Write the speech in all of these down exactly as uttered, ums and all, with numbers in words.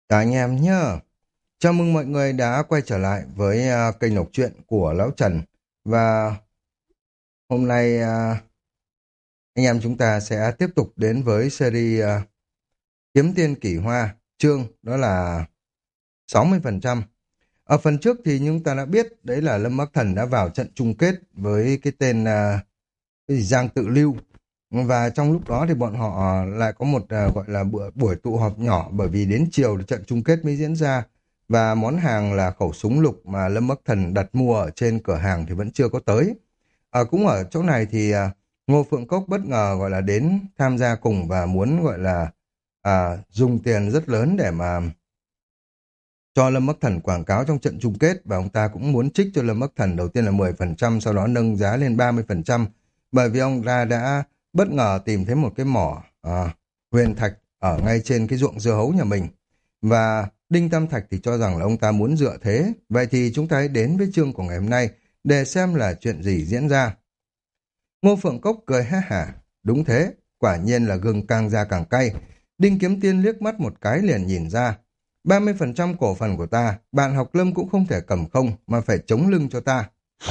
Chào anh em nhé. Chào mừng mọi người đã quay trở lại với à, kênh đọc truyện của Lão Trần. Và hôm nay à, anh em chúng ta sẽ tiếp tục đến với series à, Kiếm Tiên Kỳ Hoa, chương đó là sáu mươi phần trăm. Ở phần trước thì chúng ta đã biết đấy là Lâm Bắc Thần đã vào trận chung kết với cái tên à, cái gì Giang Tự Lưu. Và trong lúc đó thì bọn họ lại có một à, gọi là bữa, buổi tụ họp nhỏ, bởi vì đến chiều thì trận chung kết mới diễn ra, và món hàng là khẩu súng lục mà Lâm Bắc Thần đặt mua ở trên cửa hàng thì vẫn chưa có tới. À, cũng ở chỗ này thì à, Ngô Phượng Cốc bất ngờ gọi là đến tham gia cùng và muốn gọi là à, dùng tiền rất lớn để mà cho Lâm Bắc Thần quảng cáo trong trận chung kết, và ông ta cũng muốn trích cho Lâm Bắc Thần đầu tiên là mười phần trăm, sau đó nâng giá lên ba mươi phần trăm, bởi vì ông ta đã bất ngờ tìm thấy một cái mỏ à, huyền thạch ở ngay trên cái ruộng dưa hấu nhà mình, và Đinh Tam Thạch thì cho rằng là ông ta muốn dựa thế. Vậy thì chúng ta hãy đến với chương của ngày hôm nay để xem là chuyện gì diễn ra. Ngô Phượng Cốc cười ha hả, đúng thế, quả nhiên là gừng càng già càng cay. Đinh Kiếm Tiên liếc mắt một cái liền nhìn ra, ba mươi phần trăm cổ phần của ta, bạn học Lâm cũng không thể cầm không mà phải chống lưng cho ta.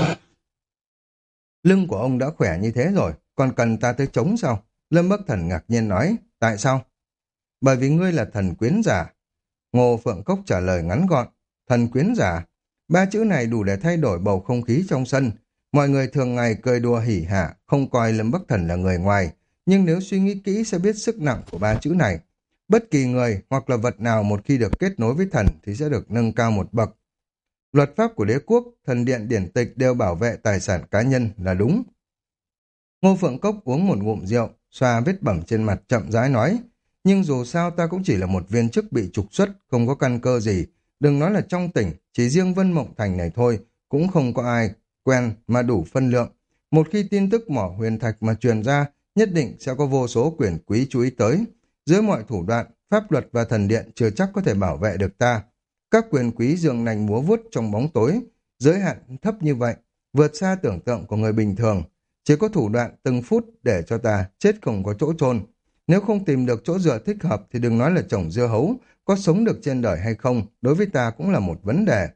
Lưng của ông đã khỏe như thế rồi, còn cần ta tới chống sao? Lâm Bắc Thần ngạc nhiên nói, tại sao? Bởi vì ngươi là thần quyến giả. Ngô Phượng Cốc trả lời ngắn gọn, thần quyến giả. Ba chữ này đủ để thay đổi bầu không khí trong sân. Mọi người thường ngày cười đùa hỉ hả, không coi Lâm Bắc Thần là người ngoài, nhưng nếu suy nghĩ kỹ sẽ biết sức nặng của ba chữ này. Bất kỳ người hoặc là vật nào một khi được kết nối với thần thì sẽ được nâng cao một bậc. Luật pháp của đế quốc, thần điện điển tịch đều bảo vệ tài sản cá nhân là đúng. Ngô Phượng Cốc uống một ngụm rượu, xoa vết bẩm trên mặt chậm rãi nói, nhưng dù sao ta cũng chỉ là một viên chức bị trục xuất, không có căn cơ gì. Đừng nói là trong tỉnh, chỉ riêng Vân Mộng Thành này thôi, cũng không có ai quen mà đủ phân lượng. Một khi tin tức mỏ huyền thạch mà truyền ra, nhất định sẽ có vô số quyền quý chú ý tới. Dưới mọi thủ đoạn, pháp luật và thần điện chưa chắc có thể bảo vệ được ta. Các quyền quý giường nành múa vuốt trong bóng tối, giới hạn thấp như vậy, vượt xa tưởng tượng của người bình thường. Chỉ có thủ đoạn từng phút để cho ta chết không có chỗ chôn. Nếu không tìm được chỗ dựa thích hợp thì đừng nói là trồng dưa hấu, có sống được trên đời hay không, đối với ta cũng là một vấn đề.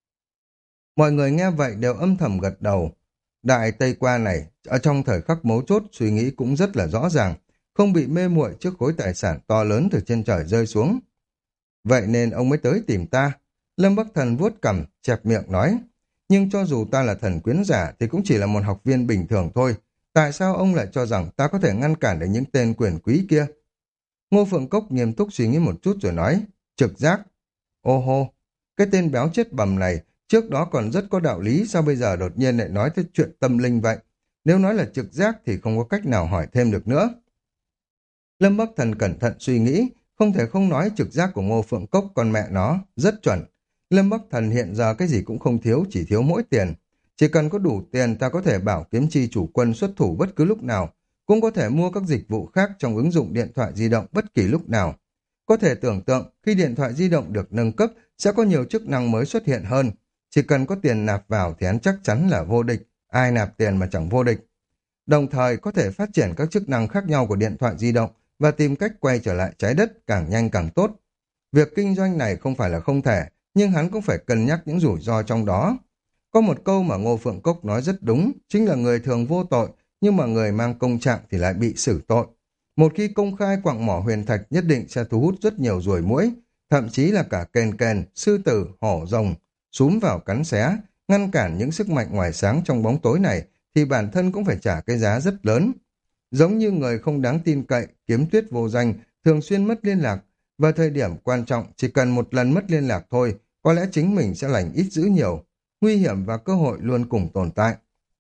Mọi người nghe vậy đều âm thầm gật đầu. Đại Tây Qua này, ở trong thời khắc mấu chốt suy nghĩ cũng rất là rõ ràng, không bị mê muội trước khối tài sản to lớn từ trên trời rơi xuống. Vậy nên ông mới tới tìm ta. Lâm Bắc Thần vuốt cằm, chẹp miệng nói. Nhưng cho dù ta là thần quyến giả thì cũng chỉ là một học viên bình thường thôi. Tại sao ông lại cho rằng ta có thể ngăn cản được những tên quyền quý kia? Ngô Phượng Cốc nghiêm túc suy nghĩ một chút rồi nói. Trực giác. Ô hô, cái tên béo chết bầm này trước đó còn rất có đạo lý, sao bây giờ đột nhiên lại nói tới chuyện tâm linh vậy? Nếu nói là trực giác thì không có cách nào hỏi thêm được nữa. Lâm Bắc Thần cẩn thận suy nghĩ, không thể không nói trực giác của Ngô Phượng Cốc con mẹ nó, rất chuẩn. Lâm Bắc Thần hiện giờ cái gì cũng không thiếu, chỉ thiếu mỗi tiền. Chỉ cần có đủ tiền ta có thể bảo kiếm chi chủ quân xuất thủ bất cứ lúc nào, cũng có thể mua các dịch vụ khác trong ứng dụng điện thoại di động bất kỳ lúc nào. Có thể tưởng tượng khi điện thoại di động được nâng cấp sẽ có nhiều chức năng mới xuất hiện hơn. Chỉ cần có tiền nạp vào thì hắn chắc chắn là vô địch, ai nạp tiền mà chẳng vô địch. Đồng thời có thể phát triển các chức năng khác nhau của điện thoại di động và tìm cách quay trở lại trái đất càng nhanh càng tốt. Việc kinh doanh này không phải là không thể, nhưng hắn cũng phải cân nhắc những rủi ro trong đó. Có một câu mà Ngô Phượng Cốc nói rất đúng, chính là người thường vô tội, nhưng mà người mang công trạng thì lại bị xử tội. Một khi công khai quặng mỏ huyền thạch nhất định sẽ thu hút rất nhiều ruồi muỗi, thậm chí là cả kền kền, sư tử, hổ rồng, súm vào cắn xé, ngăn cản những sức mạnh ngoài sáng trong bóng tối này, thì bản thân cũng phải trả cái giá rất lớn. Giống như người không đáng tin cậy, kiếm tuyết vô danh, thường xuyên mất liên lạc, và thời điểm quan trọng chỉ cần một lần mất liên lạc thôi, có lẽ chính mình sẽ lành ít dữ nhiều. Nguy hiểm và cơ hội luôn cùng tồn tại.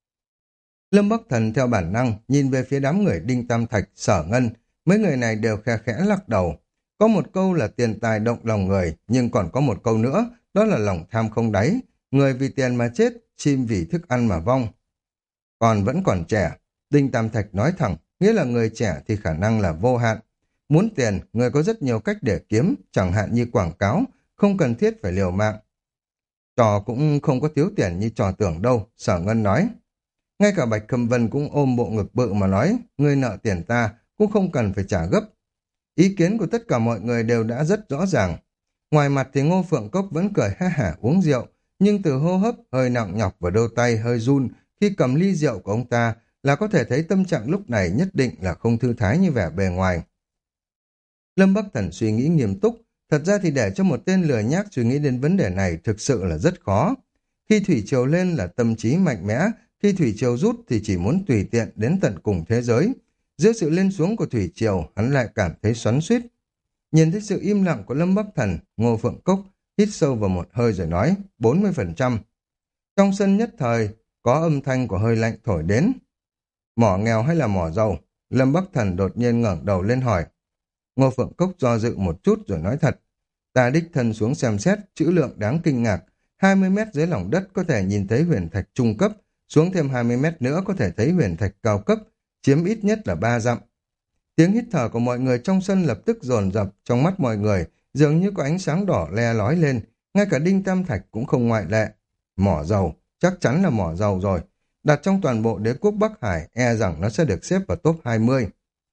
Lâm Bắc Thần theo bản năng nhìn về phía đám người Đinh Tam Thạch, Sở Ngân, mấy người này đều khe khẽ lắc đầu. Có một câu là tiền tài động lòng người, nhưng còn có một câu nữa, đó là lòng tham không đáy, người vì tiền mà chết, chim vì thức ăn mà vong. Còn vẫn còn trẻ, Đinh Tam Thạch nói thẳng, nghĩa là người trẻ thì khả năng là vô hạn. Muốn tiền, người có rất nhiều cách để kiếm, chẳng hạn như quảng cáo, không cần thiết phải liều mạng. Trò cũng không có thiếu tiền như trò tưởng đâu, Sở Ngân nói. Ngay cả Bạch Khâm Vân cũng ôm bộ ngực bự mà nói, ngươi nợ tiền ta, cũng không cần phải trả gấp. Ý kiến của tất cả mọi người đều đã rất rõ ràng. Ngoài mặt thì Ngô Phượng Cốc vẫn cười ha hả uống rượu, nhưng từ hô hấp hơi nặng nhọc và đôi tay hơi run khi cầm ly rượu của ông ta là có thể thấy tâm trạng lúc này nhất định là không thư thái như vẻ bề ngoài. Lâm Bắc Thần suy nghĩ nghiêm túc, thật ra thì để cho một tên lừa nhác suy nghĩ đến vấn đề này thực sự là rất khó. Khi thủy triều lên là tâm trí mạnh mẽ, khi thủy triều rút thì chỉ muốn tùy tiện đến tận cùng thế giới. Giữa sự lên xuống của thủy triều, hắn lại cảm thấy xoắn xuýt. Nhìn thấy sự im lặng của Lâm Bắc Thần, Ngô Phượng Cốc hít sâu vào một hơi rồi nói, bốn mươi phần trăm. Trong sân nhất thời, có âm thanh của hơi lạnh thổi đến. Mỏ nghèo hay là mỏ giàu? Lâm Bắc Thần đột nhiên ngẩng đầu lên hỏi. Ngô Phượng Cốc do dự một chút rồi nói thật. Ta đích thân xuống xem xét, trữ lượng đáng kinh ngạc. hai mươi mét dưới lòng đất có thể nhìn thấy huyền thạch trung cấp, xuống thêm hai mươi mét nữa có thể thấy huyền thạch cao cấp, chiếm ít nhất là ba dặm. Tiếng hít thở của mọi người trong sân lập tức dồn dập, trong mắt mọi người dường như có ánh sáng đỏ le lói lên, ngay cả Đinh Tam Thạch cũng không ngoại lệ. Mỏ dầu, chắc chắn là mỏ dầu rồi. Đặt trong toàn bộ đế quốc Bắc Hải, e rằng nó sẽ được xếp vào top hai mươi.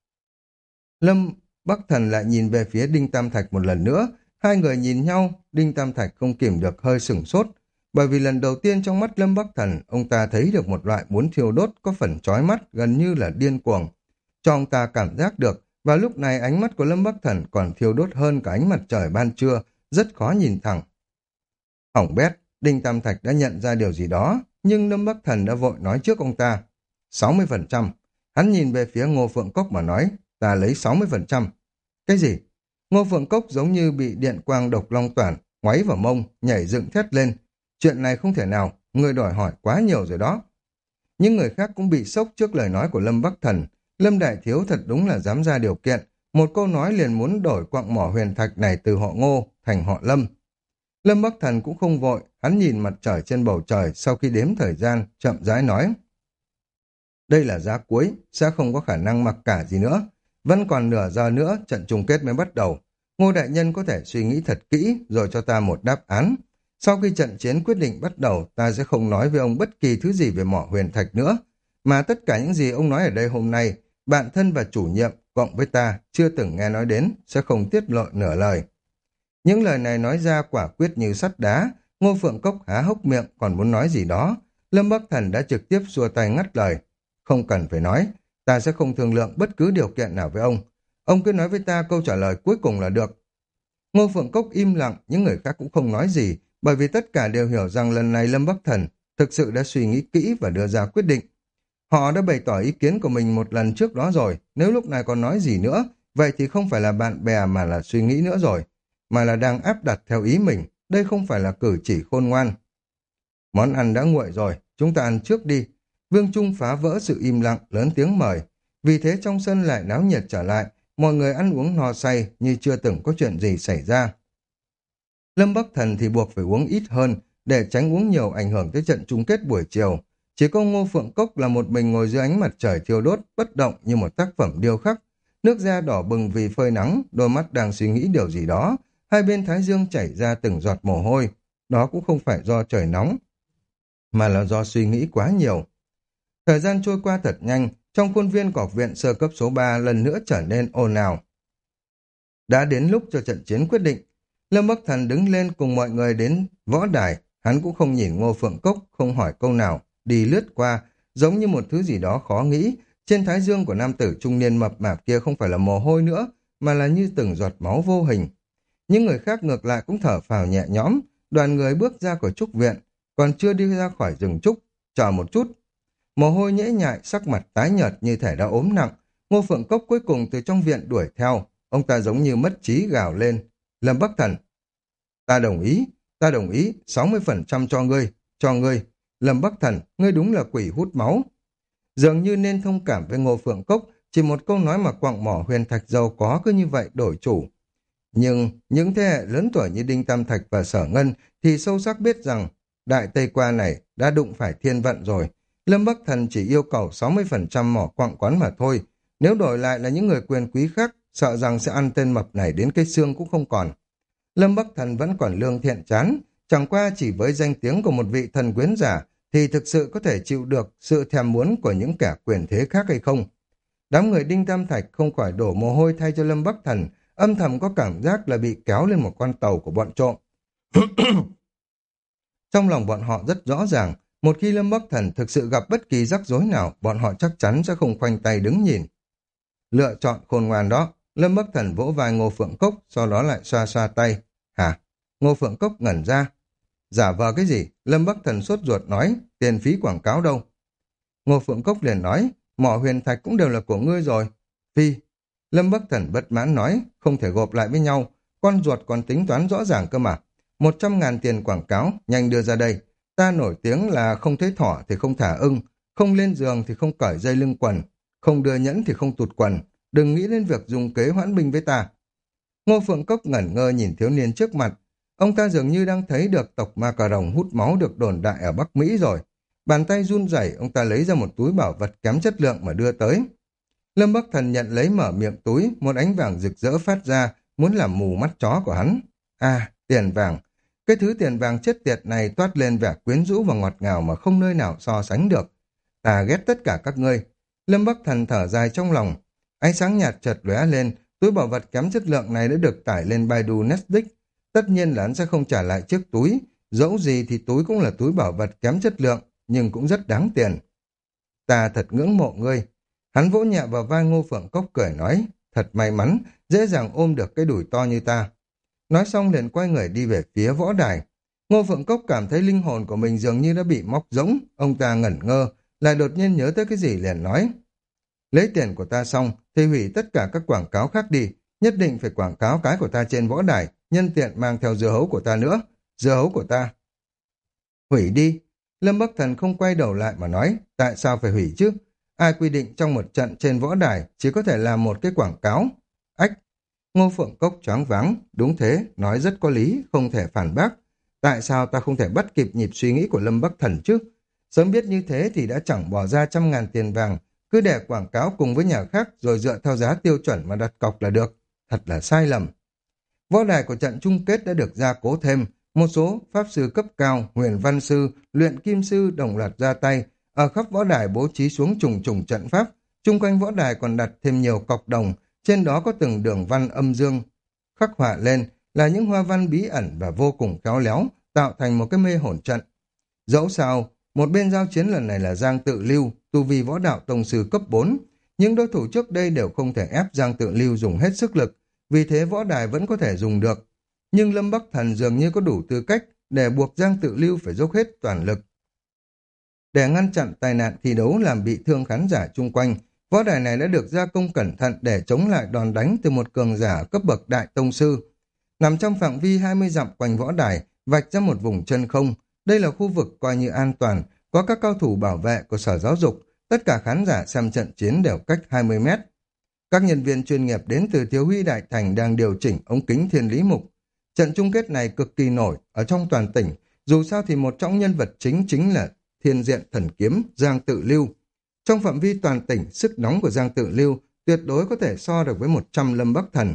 Lâm Bắc Thần lại nhìn về phía Đinh Tam Thạch một lần nữa, hai người nhìn nhau, Đinh Tam Thạch không kìm được hơi sửng sốt, bởi vì lần đầu tiên trong mắt Lâm Bắc Thần, ông ta thấy được một loại muốn thiêu đốt có phần chói mắt, gần như là điên cuồng. Cho ông ta cảm giác được, và lúc này ánh mắt của Lâm Bắc Thần còn thiêu đốt hơn cả ánh mặt trời ban trưa, rất khó nhìn thẳng. Hỏng bét, Đinh Tam Thạch đã nhận ra điều gì đó, nhưng Lâm Bắc Thần đã vội nói trước ông ta. sáu mươi phần trăm. Hắn nhìn về phía Ngô Phượng Cốc mà nói, ta lấy sáu mươi phần trăm. Cái gì? Ngô Phượng Cốc giống như bị điện quang độc long toản, ngoáy vào mông, nhảy dựng thét lên. Chuyện này không thể nào, người đòi hỏi quá nhiều rồi đó. Những người khác cũng bị sốc trước lời nói của Lâm Bắc Thần. Lâm Đại Thiếu thật đúng là dám ra điều kiện. Một câu nói liền muốn đổi quặng mỏ huyền thạch này từ họ Ngô thành họ Lâm. Lâm Bắc Thần cũng không vội, hắn nhìn mặt trời trên bầu trời sau khi đếm thời gian, chậm rãi nói. Đây là giá cuối, sẽ không có khả năng mặc cả gì nữa. Vẫn còn nửa giờ nữa, trận chung kết mới bắt đầu. Ngô Đại Nhân có thể suy nghĩ thật kỹ rồi cho ta một đáp án. Sau khi trận chiến quyết định bắt đầu, ta sẽ không nói với ông bất kỳ thứ gì về mỏ huyền thạch nữa. Mà tất cả những gì ông nói ở đây hôm nay, bạn thân và chủ nhiệm, cộng với ta, chưa từng nghe nói đến, sẽ không tiết lộ nửa lời. Những lời này nói ra quả quyết như sắt đá, Ngô Phượng Cốc há hốc miệng còn muốn nói gì đó. Lâm Bắc Thần đã trực tiếp xua tay ngắt lời. Không cần phải nói, ta sẽ không thương lượng bất cứ điều kiện nào với ông. Ông cứ nói với ta câu trả lời cuối cùng là được. Ngô Phượng Cốc im lặng, những người khác cũng không nói gì, bởi vì tất cả đều hiểu rằng lần này Lâm Bắc Thần thực sự đã suy nghĩ kỹ và đưa ra quyết định. Họ đã bày tỏ ý kiến của mình một lần trước đó rồi, nếu lúc này còn nói gì nữa, vậy thì không phải là bạn bè mà là suy nghĩ nữa rồi, mà là đang áp đặt theo ý mình, đây không phải là cử chỉ khôn ngoan. Món ăn đã nguội rồi, chúng ta ăn trước đi. Vương Trung phá vỡ sự im lặng, lớn tiếng mời. Vì thế trong sân lại náo nhiệt trở lại, mọi người ăn uống no say như chưa từng có chuyện gì xảy ra. Lâm Bắc Thần thì buộc phải uống ít hơn, để tránh uống nhiều ảnh hưởng tới trận chung kết buổi chiều. Chỉ có Ngô Phượng Cốc là một mình ngồi dưới ánh mặt trời thiêu đốt, bất động như một tác phẩm điêu khắc. Nước da đỏ bừng vì phơi nắng, đôi mắt đang suy nghĩ điều gì đó. Hai bên thái dương chảy ra từng giọt mồ hôi. Đó cũng không phải do trời nóng, mà là do suy nghĩ quá nhiều. Thời gian trôi qua thật nhanh, trong khuôn viên của học viện sơ cấp số ba lần nữa trở nên ồn ào. Đã đến lúc cho trận chiến quyết định. Lâm Bắc Thần đứng lên cùng mọi người đến võ đài, hắn cũng không nhìn Ngô Phượng Cốc, không hỏi câu nào, đi lướt qua, giống như một thứ gì đó khó nghĩ. Trên thái dương của nam tử trung niên mập mạp kia không phải là mồ hôi nữa, mà là như từng giọt máu vô hình. Những người khác ngược lại cũng thở phào nhẹ nhõm, đoàn người bước ra khỏi trúc viện, còn chưa đi ra khỏi rừng trúc, chờ một chút. Mồ hôi nhễ nhại, sắc mặt tái nhợt như thể đã ốm nặng, Ngô Phượng Cốc cuối cùng từ trong viện đuổi theo, ông ta giống như mất trí gào lên. Lâm Bắc Thần, ta đồng ý, ta đồng ý, sáu mươi phần trăm cho ngươi, cho ngươi. Lâm Bắc Thần, ngươi đúng là quỷ hút máu. Dường như nên thông cảm với Ngô Phượng Cốc, chỉ một câu nói mà quặng mỏ huyền thạch giàu có cứ như vậy đổi chủ. Nhưng những thế hệ lớn tuổi như Đinh Tam Thạch và Sở Ngân thì sâu sắc biết rằng Đại Tây Qua này đã đụng phải thiên vận rồi. Lâm Bắc Thần chỉ yêu cầu sáu mươi phần trăm mỏ quặng quán mà thôi. Nếu đổi lại là những người quyền quý khác, sợ rằng sẽ ăn tên mập này đến cái xương cũng không còn. Lâm Bắc Thần vẫn còn lương thiện chán, chẳng qua chỉ với danh tiếng của một vị thần quyến giả thì thực sự có thể chịu được sự thèm muốn của những kẻ quyền thế khác hay không. Đám người Đinh Tam Thạch không khỏi đổ mồ hôi thay cho Lâm Bắc Thần, âm thầm có cảm giác là bị kéo lên một con tàu của bọn trộm. Trong lòng bọn họ rất rõ ràng, một khi Lâm Bắc Thần thực sự gặp bất kỳ rắc rối nào, bọn họ chắc chắn sẽ không khoanh tay đứng nhìn. Lựa chọn khôn ngoan đó, Lâm Bắc Thần vỗ vai Ngô Phượng Cốc, sau đó lại xoa xoa tay. Hả? Ngô Phượng Cốc ngẩn ra. Giả vờ cái gì? Lâm Bắc Thần sốt ruột nói, tiền phí quảng cáo đâu? Ngô Phượng Cốc liền nói, mỏ huyền thạch cũng đều là của ngươi rồi. Phi. Lâm Bắc Thần bất mãn nói, không thể gộp lại với nhau, con ruột còn tính toán rõ ràng cơ mà. Một trăm ngàn tiền quảng cáo, nhanh đưa ra đây. Ta nổi tiếng là không thấy thỏ thì không thả ưng, không lên giường thì không cởi dây lưng quần, không đưa nhẫn thì không tụt quần, đừng nghĩ đến việc dùng kế hoãn binh với ta. Ngô Phượng Cốc ngẩn ngơ nhìn thiếu niên trước mặt, ông ta dường như đang thấy được tộc ma cà rồng hút máu được đồn đại ở Bắc Mỹ rồi. Bàn tay run rẩy, ông ta lấy ra một túi bảo vật kém chất lượng mà đưa tới. Lâm Bắc Thần nhận lấy mở miệng túi, một ánh vàng rực rỡ phát ra, muốn làm mù mắt chó của hắn. À, tiền vàng. Cái thứ tiền vàng chết tiệt này toát lên vẻ quyến rũ và ngọt ngào mà không nơi nào so sánh được. Ta ghét tất cả các ngươi. Lâm Bắc Thần thở dài trong lòng. Ánh sáng nhạt chợt lóe lên, túi bảo vật kém chất lượng này đã được tải lên Baidu Netflix. Tất nhiên là hắn sẽ không trả lại chiếc túi. Dẫu gì thì túi cũng là túi bảo vật kém chất lượng, nhưng cũng rất đáng tiền. Ta thật ngưỡng mộ ngươi. Hắn vỗ nhẹ vào vai Ngô Phượng Cốc cười nói, thật may mắn, dễ dàng ôm được cái đùi to như ta. Nói xong liền quay người đi về phía võ đài. Ngô Phượng Cốc cảm thấy linh hồn của mình dường như đã bị móc rỗng, ông ta ngẩn ngơ, lại đột nhiên nhớ tới cái gì liền nói. Lấy tiền của ta xong thì hủy tất cả các quảng cáo khác đi, nhất định phải quảng cáo cái của ta trên võ đài, nhân tiện mang theo dưa hấu của ta nữa, dưa hấu của ta. Hủy đi. Lâm Bắc Thần không quay đầu lại mà nói, tại sao phải hủy chứ? Ai quy định trong một trận trên võ đài chỉ có thể làm một cái quảng cáo? Ách! Ngô Phượng Cốc choáng váng, đúng thế, nói rất có lý, không thể phản bác. Tại sao ta không thể bắt kịp nhịp suy nghĩ của Lâm Bắc Thần chứ? Sớm biết như thế thì đã chẳng bỏ ra trăm ngàn tiền vàng, cứ để quảng cáo cùng với nhà khác rồi dựa theo giá tiêu chuẩn mà đặt cọc là được. Thật là sai lầm. Võ đài của trận chung kết đã được gia cố thêm, một số pháp sư cấp cao, huyền văn sư, luyện kim sư đồng loạt ra tay, ở khắp võ đài bố trí xuống trùng trùng trận pháp, chung quanh võ đài còn đặt thêm nhiều cọc đồng, trên đó có từng đường văn âm dương khắc họa lên là những hoa văn bí ẩn và vô cùng khéo léo, tạo thành một cái mê hồn trận. Dẫu sao, một bên giao chiến lần này là Giang Tự Lưu, tu vi võ đạo tông sư cấp bốn, những đối thủ trước đây đều không thể ép Giang Tự Lưu dùng hết sức lực, vì thế võ đài vẫn có thể dùng được. Nhưng Lâm Bắc Thần dường như có đủ tư cách để buộc Giang Tự Lưu phải dốc hết toàn lực. Để ngăn chặn tai nạn thi đấu làm bị thương khán giả chung quanh, võ đài này đã được gia công cẩn thận để chống lại đòn đánh từ một cường giả cấp bậc đại tông sư. Nằm trong phạm vi hai mươi dặm quanh võ đài, vạch ra một vùng chân không. Đây là khu vực coi như an toàn, có các cao thủ bảo vệ của sở giáo dục, tất cả khán giả xem trận chiến đều cách hai mươi mét. Các nhân viên chuyên nghiệp đến từ Thiếu Huy Đại Thành đang điều chỉnh ống kính thiên lý mục. Trận chung kết này cực kỳ nổi ở trong toàn tỉnh, dù sao thì một trong nhân vật chính chính là thiên diện thần kiếm Giang Tự Lưu. Trong phạm vi toàn tỉnh, sức nóng của Giang Tự Lưu tuyệt đối có thể so được với một trăm Lâm Bắc Thần.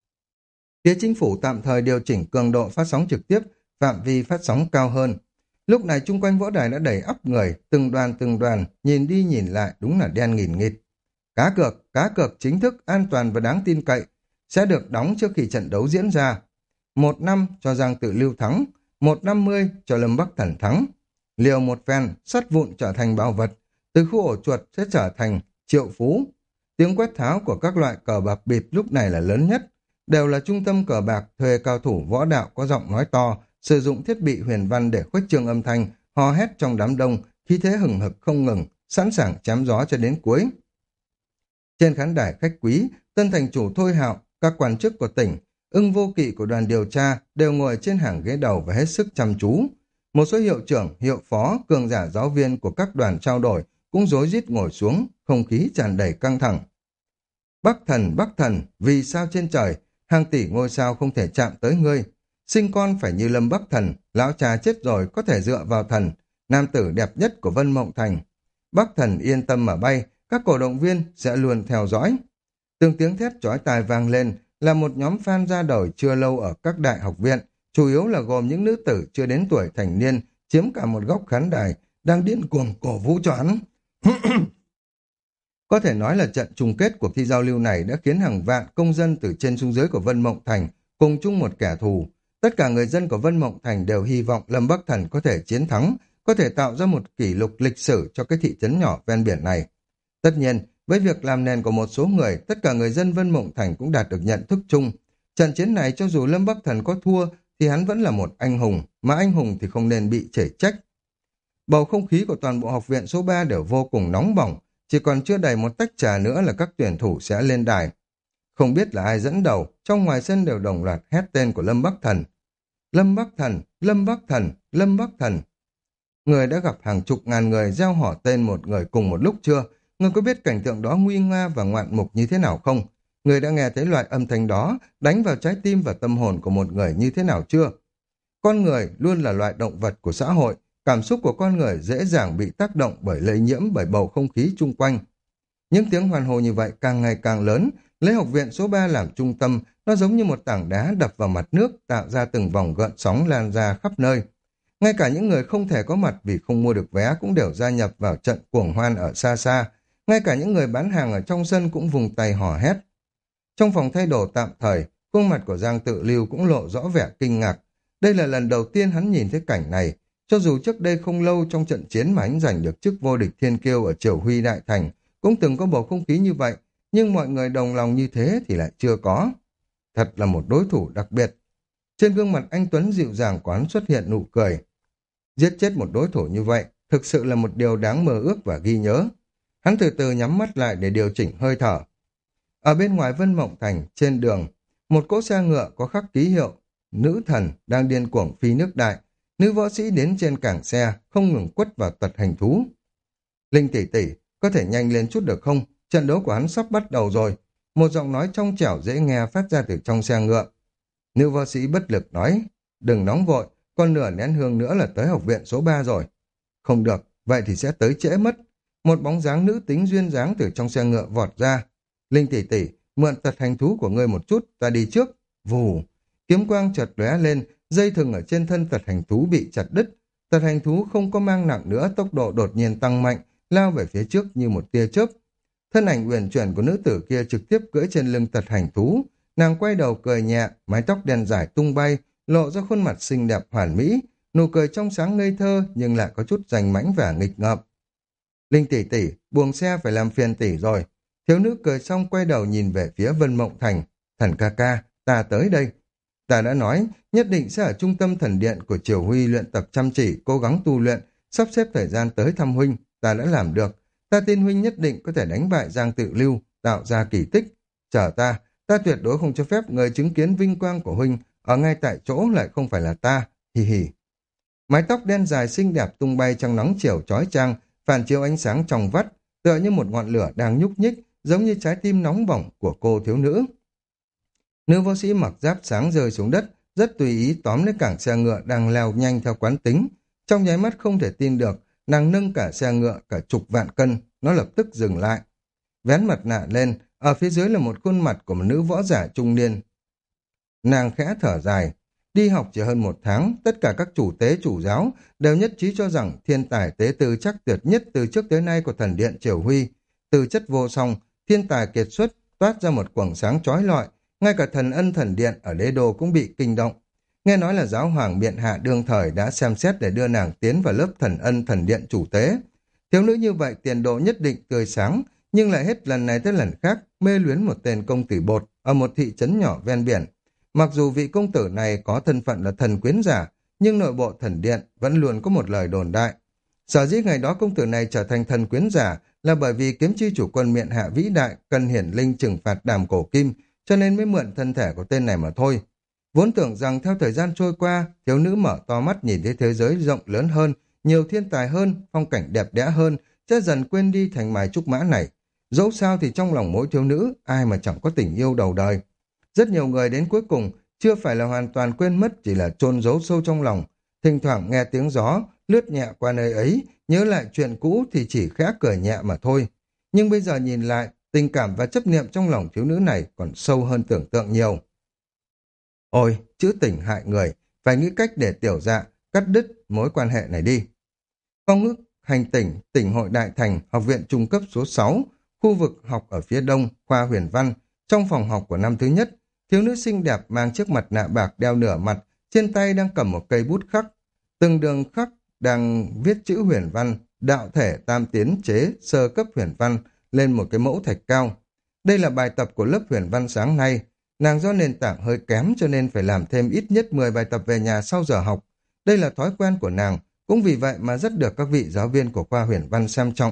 Phía chính phủ tạm thời điều chỉnh cường độ phát sóng trực tiếp, phạm vi phát sóng cao hơn. Lúc này chung quanh võ đài đã đầy ắp người, từng đoàn từng đoàn, nhìn đi nhìn lại đúng là đen nghìn nghịt. Cá cược, cá cược chính thức, an toàn và đáng tin cậy, sẽ được đóng trước khi trận đấu diễn ra. Một năm cho Giang Tự Lưu thắng, một năm mươi cho Lâm Bắc Thần thắng. Liều một phen, sắt vụn trở thành bảo vật, từ khu ổ chuột sẽ trở thành triệu phú. Tiếng quét tháo của các loại cờ bạc bịp lúc này là lớn nhất, đều là trung tâm cờ bạc thuê cao thủ võ đạo có giọng nói to, sử dụng thiết bị huyền văn để khuếch trương âm thanh, hò hét trong đám đông, khí thế hừng hực không ngừng, sẵn sàng chém gió cho đến cuối. Trên khán đài khách quý, tân thành chủ Thôi Hạo, các quan chức của tỉnh, ưng vô kỵ của đoàn điều tra đều ngồi trên hàng ghế đầu và hết sức chăm chú. Một số hiệu trưởng, hiệu phó, cường giả giáo viên của các đoàn trao đổi cũng rối rít ngồi xuống, không khí tràn đầy căng thẳng. Bắc thần, Bắc thần, vì sao trên trời, hàng tỷ ngôi sao không thể chạm tới ngươi. Sinh con phải như Lâm Bắc Thần, lão cha chết rồi có thể dựa vào thần, nam tử đẹp nhất của Vân Mộng Thành. Bắc thần yên tâm mà bay, các cổ động viên sẽ luôn theo dõi. Từng tiếng thét chói tai vang lên là một nhóm fan ra đời chưa lâu ở các đại học viện, chủ yếu là gồm những nữ tử chưa đến tuổi thành niên, chiếm cả một góc khán đài, đang điên cuồng cổ vũ cho hắn. Có thể nói là trận chung kết cuộc thi giao lưu này đã khiến hàng vạn công dân từ trên xuống dưới của Vân Mộng Thành cùng chung một kẻ thù. Tất cả người dân của Vân Mộng Thành đều hy vọng Lâm Bắc Thần có thể chiến thắng, có thể tạo ra một kỷ lục lịch sử cho cái thị trấn nhỏ ven biển này. Tất nhiên, với việc làm nền của một số người, tất cả người dân Vân Mộng Thành cũng đạt được nhận thức chung. Trận chiến này cho dù Lâm Bắc Thần có thua thì hắn vẫn là một anh hùng, mà anh hùng thì không nên bị chể trách. Bầu không khí của toàn bộ học viện số ba đều vô cùng nóng bỏng, chỉ còn chưa đầy một tách trà nữa là các tuyển thủ sẽ lên đài. Không biết là ai dẫn đầu, trong ngoài sân đều đồng loạt hét tên của Lâm Bắc Thần. Lâm Bắc Thần, Lâm Bắc Thần, Lâm Bắc Thần. Người đã gặp hàng chục ngàn người gieo hò tên một người cùng một lúc chưa? Người có biết cảnh tượng đó nguy nga và ngoạn mục như thế nào không? Người đã nghe thấy loại âm thanh đó đánh vào trái tim và tâm hồn của một người như thế nào chưa? Con người luôn là loại động vật của xã hội, cảm xúc của con người dễ dàng bị tác động bởi lây nhiễm bởi bầu không khí chung quanh. Những tiếng hoan hô như vậy càng ngày càng lớn, lấy học viện số ba làm trung tâm, nó giống như một tảng đá đập vào mặt nước, tạo ra từng vòng gợn sóng lan ra khắp nơi. Ngay cả những người không thể có mặt vì không mua được vé cũng đều gia nhập vào trận cuồng hoan ở xa xa. Ngay cả những người bán hàng ở trong sân cũng vùng tay hò hét. Trong phòng thay đồ tạm thời, khuôn mặt của Giang Tự Lưu cũng lộ rõ vẻ kinh ngạc. Đây là lần đầu tiên hắn nhìn thấy cảnh này. Cho dù trước đây không lâu trong trận chiến mà hắn giành được chức vô địch thiên kiêu ở Triều Huy Đại Thành, cũng từng có bầu không khí như vậy, nhưng mọi người đồng lòng như thế thì lại chưa có. Thật là một đối thủ đặc biệt. Trên gương mặt anh Tuấn dịu dàng quán xuất hiện nụ cười. Giết chết một đối thủ như vậy, thực sự là một điều đáng mơ ước và ghi nhớ. Hắn từ từ nhắm mắt lại để điều chỉnh hơi thở. Ở bên ngoài Vân Mộng Thành, trên đường, một cỗ xe ngựa có khắc ký hiệu nữ thần đang điên cuồng phi nước đại. Nữ võ sĩ đến trên cảng xe, không ngừng quất vào tật hành thú. Linh tỷ tỷ, có thể nhanh lên chút được không? Trận đấu của hắn sắp bắt đầu rồi. Một giọng nói trong trẻo dễ nghe phát ra từ trong xe ngựa. Nữ võ sĩ bất lực nói, đừng nóng vội, còn nửa nén hương nữa là tới học viện số ba rồi. Không được, vậy thì sẽ tới trễ mất. Một bóng dáng nữ tính duyên dáng từ trong xe ngựa vọt ra. Linh tỷ tỷ, mượn tật hành thú của ngươi một chút, ta đi trước. Vù, kiếm quang chợt lóe lên, dây thừng ở trên thân tật hành thú bị chặt đứt. Tật hành thú không có mang nặng nữa, tốc độ đột nhiên tăng mạnh, lao về phía trước như một tia chớp. Thân ảnh uyển chuyển của nữ tử kia trực tiếp cưỡi trên lưng tật hành thú. Nàng quay đầu cười nhẹ, mái tóc đen dài tung bay, lộ ra khuôn mặt xinh đẹp hoàn mỹ, nụ cười trong sáng ngây thơ nhưng lại có chút rành mãnh và nghịch ngợm. Linh tỷ tỷ, buồng xe phải làm phiền tỷ rồi. Thiếu nữ cười xong quay đầu nhìn về phía Vân Mộng Thành. Thần ca ca, ta tới đây. Ta đã nói, nhất định sẽ ở trung tâm thần điện của Triều Huy luyện tập chăm chỉ, cố gắng tu luyện, sắp xếp thời gian tới thăm huynh. Ta đã làm được. Ta tin huynh nhất định có thể đánh bại Giang Tự Lưu, tạo ra kỳ tích. Chờ ta, ta tuyệt đối không cho phép người chứng kiến vinh quang của huynh ở ngay tại chỗ lại không phải là ta. Hì hì. Mái tóc đen dài xinh đẹp tung bay trong nắng chiều chói chang, phản chiếu ánh sáng trong vắt, tựa như một ngọn lửa đang nhúc nhích, giống như trái tim nóng bỏng của cô thiếu nữ. Nữ võ sĩ mặc giáp sáng rơi xuống đất, rất tùy ý tóm lấy cảng xe ngựa đang leo nhanh theo quán tính. Trong nháy mắt không thể tin được, nàng nâng cả xe ngựa cả chục vạn cân, nó lập tức dừng lại. Vén mặt nạ lên, ở phía dưới là một khuôn mặt của một nữ võ giả trung niên. Nàng khẽ thở dài. Đi học chỉ hơn một tháng, tất cả các chủ tế chủ giáo đều nhất trí cho rằng thiên tài tế tư chắc tuyệt nhất từ trước tới nay của thần điện Triều Huy. Từ chất vô song, thiên tài kiệt xuất, toát ra một quầng sáng chói lọi, ngay cả thần ân thần điện ở đế đô cũng bị kinh động. Nghe nói là giáo hoàng miện hạ đương thời đã xem xét để đưa nàng tiến vào lớp thần ân thần điện chủ tế. Thiếu nữ như vậy tiền độ nhất định tươi sáng, nhưng lại hết lần này tới lần khác mê luyến một tên công tử bột ở một thị trấn nhỏ ven biển. Mặc dù vị công tử này có thân phận là thần quyến giả, nhưng nội bộ thần điện vẫn luôn có một lời đồn đại. Sở dĩ ngày đó công tử này trở thành thần quyến giả là bởi vì kiếm chi chủ quân miện hạ vĩ đại cần hiển linh trừng phạt Đàm Cổ Kim, cho nên mới mượn thân thể của tên này mà thôi. Vốn tưởng rằng theo thời gian trôi qua, thiếu nữ mở to mắt nhìn thấy thế giới rộng lớn hơn, nhiều thiên tài hơn, phong cảnh đẹp đẽ hơn, sẽ dần quên đi thành mài trúc mã này. Dẫu sao thì trong lòng mỗi thiếu nữ, ai mà chẳng có tình yêu đầu đời. Rất nhiều người đến cuối cùng chưa phải là hoàn toàn quên mất, chỉ là chôn giấu sâu trong lòng. Thỉnh thoảng nghe tiếng gió lướt nhẹ qua nơi ấy, nhớ lại chuyện cũ thì chỉ khẽ cười nhẹ mà thôi. Nhưng bây giờ nhìn lại, tình cảm và chấp niệm trong lòng thiếu nữ này còn sâu hơn tưởng tượng nhiều. Ôi, chữ tình hại người, phải nghĩ cách để tiểu dạ cắt đứt mối quan hệ này đi. Phong ước hành tỉnh, tỉnh hội Đại Thành, học viện trung cấp số sáu, khu vực học ở phía đông, khoa huyền văn, trong phòng học của năm thứ nhất, thiếu nữ xinh đẹp mang chiếc mặt nạ bạc đeo nửa mặt, trên tay đang cầm một cây bút khắc. Từng đường khắc đang viết chữ huyền văn, đạo thể tam tiến chế sơ cấp huyền văn lên một cái mẫu thạch cao. Đây là bài tập của lớp huyền văn sáng nay. Nàng do nền tảng hơi kém cho nên phải làm thêm ít nhất mười bài tập về nhà sau giờ học. Đây là thói quen của nàng, cũng vì vậy mà rất được các vị giáo viên của khoa huyền văn xem trọng.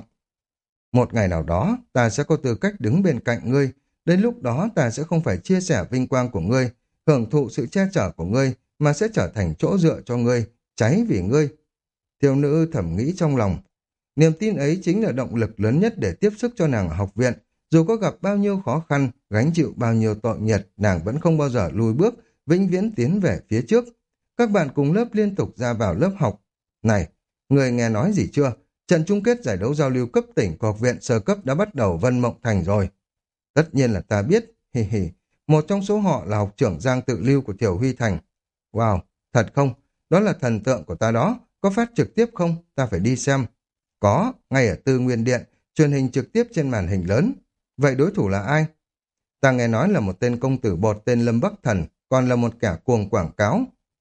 Một ngày nào đó, ta sẽ có tư cách đứng bên cạnh ngươi. Đến lúc đó ta sẽ không phải chia sẻ vinh quang của ngươi, hưởng thụ sự che chở của ngươi, mà sẽ trở thành chỗ dựa cho ngươi, cháy vì ngươi. Thiếu nữ thầm nghĩ trong lòng. Niềm tin ấy chính là động lực lớn nhất để tiếp sức cho nàng ở học viện. Dù có gặp bao nhiêu khó khăn, gánh chịu bao nhiêu tội nghiệt, nàng vẫn không bao giờ lùi bước, vĩnh viễn tiến về phía trước. Các bạn cùng lớp liên tục ra vào lớp học. Này, người nghe nói gì chưa? Trận chung kết giải đấu giao lưu cấp tỉnh của học viện sơ cấp đã bắt đầu Vân Mộng Thành rồi. Tất nhiên là ta biết, hì hì. Một trong số họ là học trưởng Giang Tự Lưu của Thiểu Huy Thành. Wow, thật không? Đó là thần tượng của ta đó. Có phát trực tiếp không? Ta phải đi xem. Có, ngay ở Tư Nguyên Điện, truyền hình trực tiếp trên màn hình lớn. Vậy đối thủ là ai? Ta nghe nói là một tên công tử bột tên Lâm Bắc Thần, còn là một kẻ cuồng quảng cáo.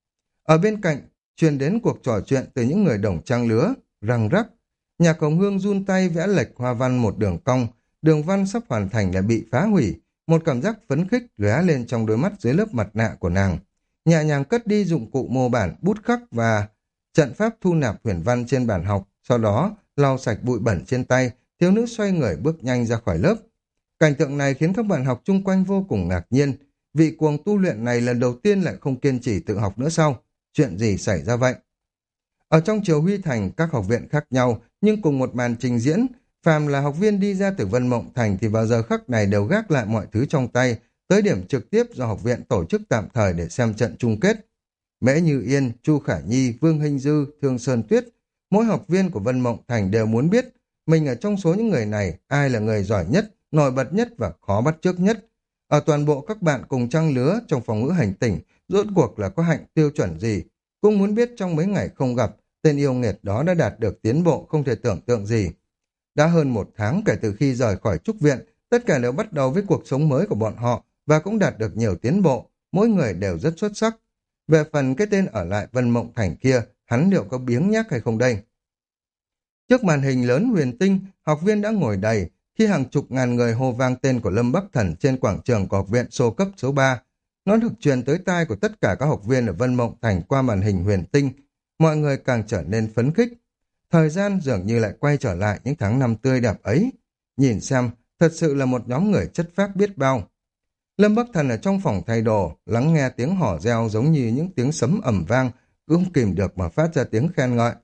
Ở bên cạnh, truyền đến cuộc trò chuyện từ những người đồng trang lứa, răng rắc. Nhạc Hồng Hương run tay vẽ lệch hoa văn một đường cong, đường văn sắp hoàn thành lại bị phá hủy. Một cảm giác phấn khích lóe lên trong đôi mắt dưới lớp mặt nạ của nàng. Nhẹ nhàng cất đi dụng cụ mô bản, bút khắc và trận pháp thu nạp huyền văn trên bàn học, sau đó lau sạch bụi bẩn trên tay, thiếu nữ xoay người bước nhanh ra khỏi lớp. Cảnh tượng này khiến các bạn học chung quanh vô cùng ngạc nhiên. Vị cuồng tu luyện này lần đầu tiên lại không kiên trì tự học nữa sau. Chuyện gì xảy ra vậy? Ở trong Triều Huy Thành, các học viện khác nhau, nhưng cùng một màn trình diễn, phàm là học viên đi ra từ Vân Mộng Thành thì vào giờ khắc này đều gác lại mọi thứ trong tay, tới điểm trực tiếp do học viện tổ chức tạm thời để xem trận chung kết. Mễ Như Yên, Chu Khả Nhi, Vương Hinh Dư, Thương Sơn Tuyết, mỗi học viên của Vân Mộng Thành đều muốn biết mình ở trong số những người này ai là người giỏi nhất, nổi bật nhất và khó bắt chước nhất. Ở toàn bộ các bạn cùng trang lứa trong phòng ngữ hành tỉnh, rốt cuộc là có hạnh tiêu chuẩn gì, cũng muốn biết trong mấy ngày không gặp, tên yêu nghiệt đó đã đạt được tiến bộ không thể tưởng tượng gì. Đã hơn một tháng kể từ khi rời khỏi trúc viện, tất cả đều bắt đầu với cuộc sống mới của bọn họ và cũng đạt được nhiều tiến bộ, mỗi người đều rất xuất sắc. Về phần cái tên ở lại Vân Mộng Thành kia, hắn liệu có biếng nhác hay không đây? Trước màn hình lớn huyền tinh, học viên đã ngồi đầy, khi hàng chục ngàn người hô vang tên của Lâm Bắc Thần trên quảng trường của học viện số cấp số ba. Nó được truyền tới tai của tất cả các học viên ở Vân Mộng Thành qua màn hình huyền tinh. Mọi người càng trở nên phấn khích. Thời gian dường như lại quay trở lại những tháng năm tươi đẹp ấy. Nhìn xem, thật sự là một nhóm người chất phác biết bao. Lâm Bắc Thần ở trong phòng thay đồ, lắng nghe tiếng hò reo giống như những tiếng sấm ầm vang, cũng không kìm được mà phát ra tiếng khen ngợi.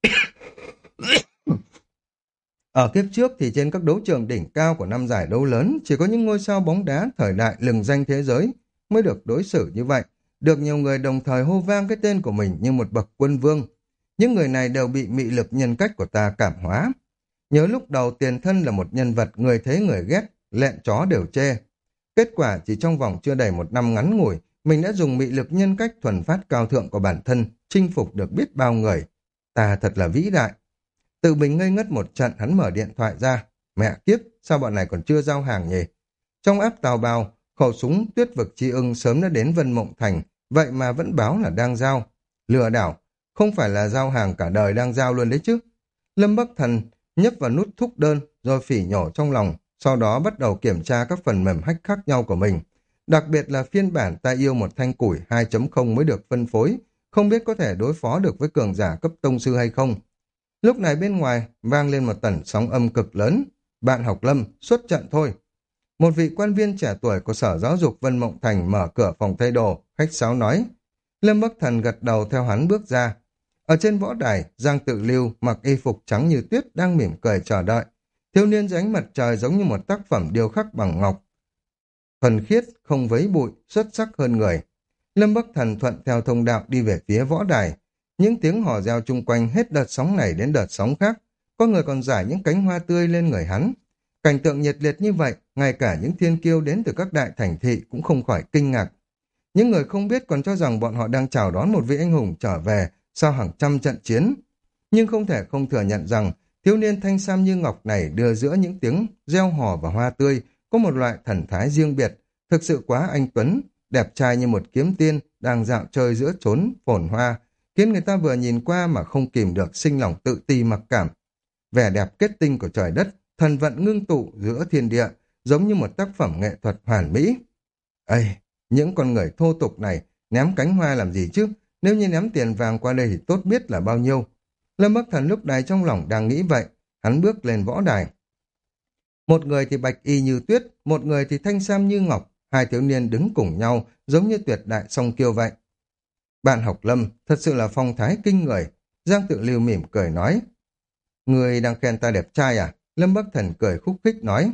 Ở kiếp trước thì trên các đấu trường đỉnh cao của năm giải đấu lớn, chỉ có những ngôi sao bóng đá thời đại lừng danh thế giới mới được đối xử như vậy, được nhiều người đồng thời hô vang cái tên của mình như một bậc quân vương. Những người này đều bị mị lực nhân cách của ta cảm hóa. Nhớ lúc đầu Tiền Thân là một nhân vật người thấy người ghét, lẹn chó đều chê. Kết quả chỉ trong vòng chưa đầy một năm ngắn ngủi, mình đã dùng mị lực nhân cách thuần phát cao thượng của bản thân, chinh phục được biết bao người. Ta thật là vĩ đại. Tự mình ngây ngất một trận, hắn mở điện thoại ra. Mẹ kiếp, sao bọn này còn chưa giao hàng nhỉ? Trong áp tàu bào, khẩu súng tuyết vực chi ưng sớm đã đến Vân Mộng Thành, vậy mà vẫn báo là đang giao. Lừa đảo, không phải là giao hàng cả đời đang giao luôn đấy chứ. Lâm Bắc Thần nhấp vào nút thúc đơn, rồi phỉ nhổ trong lòng, sau đó bắt đầu kiểm tra các phần mềm hack khác nhau của mình. Đặc biệt là phiên bản ta yêu một thanh củi hai chấm không mới được phân phối, không biết có thể đối phó được với cường giả cấp tông sư hay không. Lúc này bên ngoài vang lên một tần sóng âm cực lớn. Bạn học Lâm, xuất trận thôi. Một vị quan viên trẻ tuổi của Sở Giáo dục Vân Mộng Thành mở cửa phòng thay đồ, khách sáo nói. Lâm Bắc Thần gật đầu theo hắn bước ra. Ở trên võ đài, Giang Tự Lưu mặc y phục trắng như tuyết đang mỉm cười chờ đợi. Thiếu niên dưới ánh mặt trời giống như một tác phẩm điêu khắc bằng ngọc. Thuần khiết, không vấy bụi, xuất sắc hơn người. Lâm Bắc Thần thuận theo thông đạo đi về phía võ đài. Những tiếng hò reo chung quanh hết đợt sóng này đến đợt sóng khác. Có người còn rải những cánh hoa tươi lên người hắn. Cảnh tượng nhiệt liệt như vậy, ngay cả những thiên kiêu đến từ các đại thành thị cũng không khỏi kinh ngạc. Những người không biết còn cho rằng bọn họ đang chào đón một vị anh hùng trở về sau hàng trăm trận chiến. Nhưng không thể không thừa nhận rằng Thiếu niên thanh sam như ngọc này đưa giữa những tiếng reo hò và hoa tươi, có một loại thần thái riêng biệt, thực sự quá anh tuấn, đẹp trai như một kiếm tiên đang dạo chơi giữa chốn phồn hoa, khiến người ta vừa nhìn qua mà không kìm được sinh lòng tự ti mặc cảm. Vẻ đẹp kết tinh của trời đất, thần vận ngưng tụ giữa thiên địa, giống như một tác phẩm nghệ thuật hoàn mỹ. Ây, những con người thô tục này ném cánh hoa làm gì chứ? Nếu như ném tiền vàng qua đây thì tốt biết là bao nhiêu. Lâm Bắc Thần lúc này trong lòng đang nghĩ vậy, hắn bước lên võ đài. Một người thì bạch y như tuyết, một người thì thanh sam như ngọc, hai thiếu niên đứng cùng nhau giống như tuyệt đại song kiêu vậy. Bạn học Lâm, thật sự là phong thái kinh người. Giang Tự Lưu mỉm cười nói. Người đang khen ta đẹp trai à? Lâm Bắc Thần cười khúc khích nói.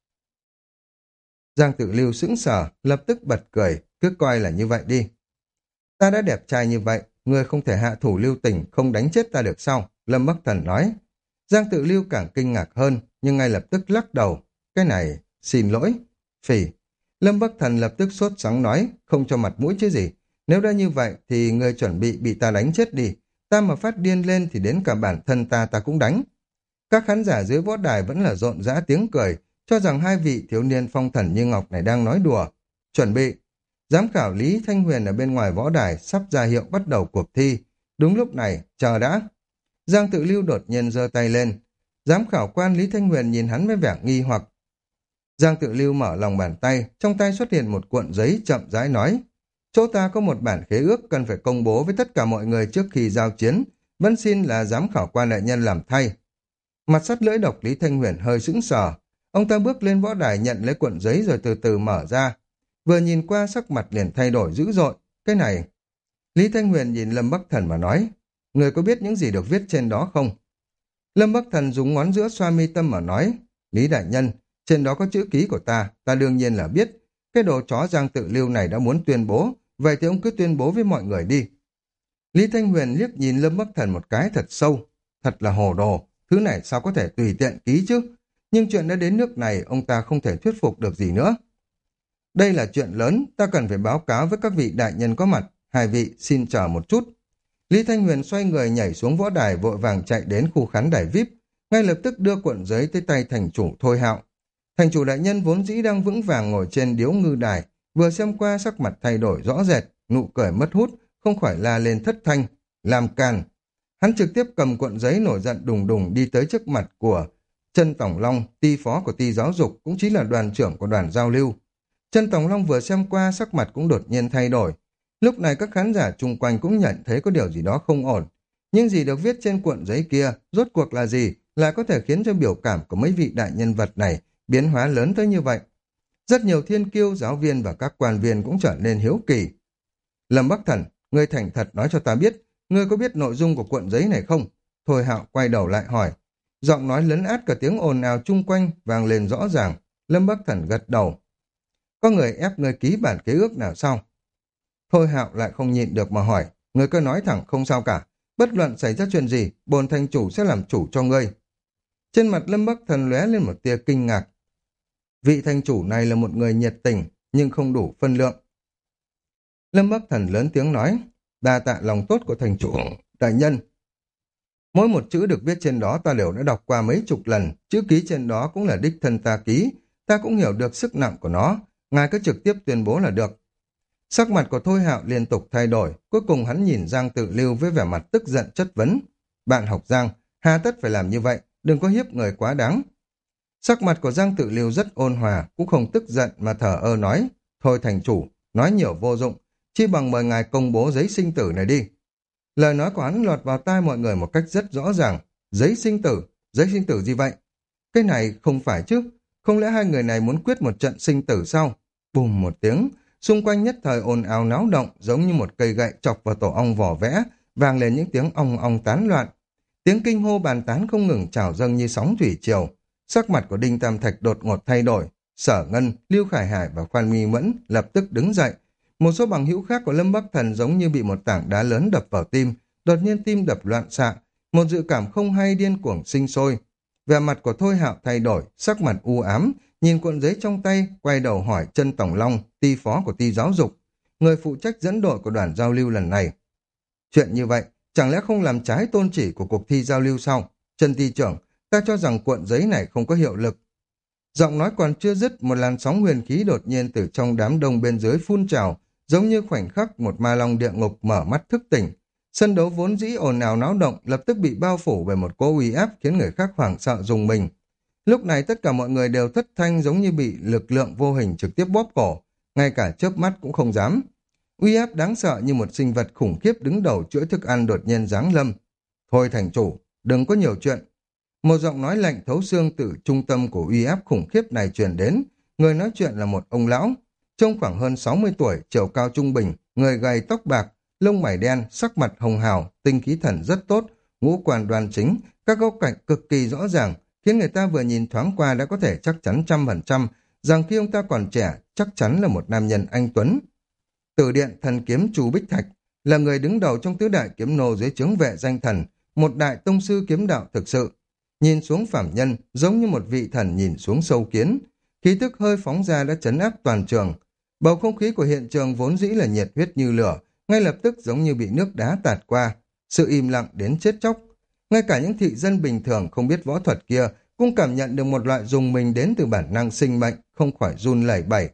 Giang Tự Lưu sững sờ, lập tức bật cười, cứ coi là như vậy đi. Ta đã đẹp trai như vậy, người không thể hạ thủ lưu tình, không đánh chết ta được sao? Lâm Bắc Thần nói. Giang Tự Lưu càng kinh ngạc hơn, nhưng ngay lập tức lắc đầu. Cái này, xin lỗi. Phỉ. Lâm Bắc Thần lập tức sốt sắng nói, không cho mặt mũi chứ gì. Nếu đã như vậy thì người chuẩn bị bị ta đánh chết đi. Ta mà phát điên lên thì đến cả bản thân ta ta cũng đánh. Các khán giả dưới võ đài vẫn là rộn rã tiếng cười, cho rằng hai vị thiếu niên phong thần như ngọc này đang nói đùa. Chuẩn bị. Giám khảo Lý Thanh Huyền ở bên ngoài võ đài sắp ra hiệu bắt đầu cuộc thi. Đúng lúc này, chờ đã. Giang Tự Lưu đột nhiên giơ tay lên. Giám khảo quan Lý Thanh Huyền nhìn hắn với vẻ nghi hoặc. Giang Tự Lưu mở lòng bàn tay, trong tay xuất hiện một cuộn giấy chậm rãi nói. Chỗ ta có một bản khế ước cần phải công bố với tất cả mọi người trước khi giao chiến. Vẫn xin là giám khảo quan đại nhân làm thay. Mặt sắt lưỡi độc Lý Thanh Huyền hơi sững sờ. Ông ta bước lên võ đài nhận lấy cuộn giấy rồi từ từ mở ra. Vừa nhìn qua sắc mặt liền thay đổi dữ dội. Cái này... Lý Thanh Huyền nhìn Lâm Bắc Thần mà nói. Người có biết những gì được viết trên đó không? Lâm Bắc Thần dùng ngón giữa xoa mi tâm mà nói. Lý đại nhân, trên đó có chữ ký của ta, ta đương nhiên là biết. Cái đồ chó Giang Tự Lưu này đã muốn tuyên bố, vậy thì ông cứ tuyên bố với mọi người đi. Lý Thanh Huyền liếc nhìn Lâm Bắc Thần một cái thật sâu. Thật là hồ đồ, thứ này sao có thể tùy tiện ký chứ? Nhưng chuyện đã đến nước này, ông ta không thể thuyết phục được gì nữa. Đây là chuyện lớn, ta cần phải báo cáo với các vị đại nhân có mặt. Hai vị xin chờ một chút. Lý Thanh Huyền xoay người nhảy xuống võ đài vội vàng chạy đến khu khán đài vi ai pi, ngay lập tức đưa cuộn giấy tới tay thành chủ Thôi Hạo. Thành chủ đại nhân vốn dĩ đang vững vàng ngồi trên điếu ngư đài, vừa xem qua sắc mặt thay đổi rõ rệt, nụ cười mất hút, không khỏi la lên thất thanh, làm càn. Hắn trực tiếp cầm cuộn giấy nổi giận đùng đùng đi tới trước mặt của Trân Tổng Long, ty phó của ty giáo dục, cũng chính là đoàn trưởng của đoàn giao lưu. Trân Tổng Long vừa xem qua sắc mặt cũng đột nhiên thay đổi. Lúc này các khán giả chung quanh cũng nhận thấy có điều gì đó không ổn. Nhưng gì được viết trên cuộn giấy kia, rốt cuộc là gì, lại có thể khiến cho biểu cảm của mấy vị đại nhân vật này biến hóa lớn tới như vậy. Rất nhiều thiên kiêu, giáo viên và các quan viên cũng trở nên hiếu kỳ. Lâm Bắc Thần, ngươi thành thật nói cho ta biết, ngươi có biết nội dung của cuộn giấy này không? Thôi Hạo quay đầu lại hỏi. Giọng nói lấn át cả tiếng ồn ào chung quanh vang lên rõ ràng. Lâm Bắc Thần gật đầu. Có người ép ngươi ký bản kế ước nào sao? Thôi Hạo lại không nhịn được mà hỏi. Ngươi cứ nói thẳng không sao cả. Bất luận xảy ra chuyện gì, bồn thành chủ sẽ làm chủ cho ngươi. Trên mặt Lâm Bắc Thần lóe lên một tia kinh ngạc. Vị thành chủ này là một người nhiệt tình, nhưng không đủ phân lượng. Lâm Bắc Thần lớn tiếng nói, đa tạ lòng tốt của thành chủ, đại nhân. Mỗi một chữ được viết trên đó ta đều đã đọc qua mấy chục lần, chữ ký trên đó cũng là đích thân ta ký, ta cũng hiểu được sức nặng của nó, ngài cứ trực tiếp tuyên bố là được. Sắc mặt của Thôi Hạo liên tục thay đổi, cuối cùng hắn nhìn Giang Tự Lưu với vẻ mặt tức giận chất vấn. Bạn học Giang, hà tất phải làm như vậy, đừng có hiếp người quá đáng. Sắc mặt của Giang Tự Lưu rất ôn hòa, cũng không tức giận mà thở ơ nói. Thôi thành chủ, nói nhiều vô dụng, chi bằng mời ngài công bố giấy sinh tử này đi. Lời nói của hắn lọt vào tai mọi người một cách rất rõ ràng. Giấy sinh tử, giấy sinh tử gì vậy? Cái này không phải chứ, không lẽ hai người này muốn quyết một trận sinh tử sao? Bùm một tiếng, xung quanh nhất thời ồn ào náo động giống như một cây gậy chọc vào tổ ong vỏ vẽ, vang lên những tiếng ong ong tán loạn. Tiếng kinh hô bàn tán không ngừng trào dâng như sóng thủy triều. Sắc mặt của Đinh Tam Thạch đột ngột thay đổi. Sở Ngân, Lưu Khải Hải và Khoan Mi Mẫn lập tức đứng dậy. Một số bằng hữu khác của Lâm Bắc Thần giống như bị một tảng đá lớn đập vào tim, đột nhiên tim đập loạn xạ, một dự cảm không hay điên cuồng sinh sôi. Vẻ mặt của Thôi Hạo thay đổi, sắc mặt u ám, nhìn cuộn giấy trong tay, quay đầu hỏi Trân Tổng Long, ty phó của ty giáo dục, người phụ trách dẫn đội của đoàn giao lưu lần này. Chuyện như vậy, chẳng lẽ không làm trái tôn chỉ của cuộc thi giao lưu sao? Trân ty trưởng, Ta cho rằng cuộn giấy này không có hiệu lực. Giọng nói còn chưa dứt, một làn sóng huyền khí đột nhiên từ trong đám đông bên dưới phun trào, giống như khoảnh khắc một ma long địa ngục mở mắt thức tỉnh. Sân đấu vốn dĩ ồn ào náo động lập tức bị bao phủ bởi một cỗ uy áp khiến người khác hoảng sợ rùng mình. Lúc này tất cả mọi người đều thất thanh, giống như bị lực lượng vô hình trực tiếp bóp cổ, ngay cả chớp mắt cũng không dám. Uy áp đáng sợ như một sinh vật khủng khiếp đứng đầu chuỗi thức ăn đột nhiên giáng lâm. Thôi thành chủ, đừng có nhiều chuyện. Một giọng nói lạnh thấu xương từ trung tâm của uy áp khủng khiếp này truyền đến. Người nói chuyện là một ông lão, trông khoảng hơn sáu mươi tuổi, chiều cao trung bình, người gầy tóc bạc, lông mày đen, sắc mặt hồng hào, tinh khí thần rất tốt, ngũ quan đoan chính, các góc cạnh cực kỳ rõ ràng, khiến người ta vừa nhìn thoáng qua đã có thể chắc chắn trăm phần trăm rằng khi ông ta còn trẻ chắc chắn là một nam nhân anh tuấn. Từ điện thần kiếm Chu Bích Thạch là người đứng đầu trong tứ đại kiếm nô dưới trướng vệ danh thần, một đại tông sư kiếm đạo thực sự. Nhìn xuống phàm nhân giống như một vị thần nhìn xuống sâu kiến, khí tức hơi phóng ra đã trấn áp toàn trường. Bầu không khí của hiện trường vốn dĩ là nhiệt huyết như lửa, ngay lập tức giống như bị nước đá tạt qua, sự im lặng đến chết chóc. Ngay cả những thị dân bình thường không biết võ thuật kia cũng cảm nhận được một loại rùng mình đến từ bản năng sinh mệnh, không khỏi run lẩy bẩy.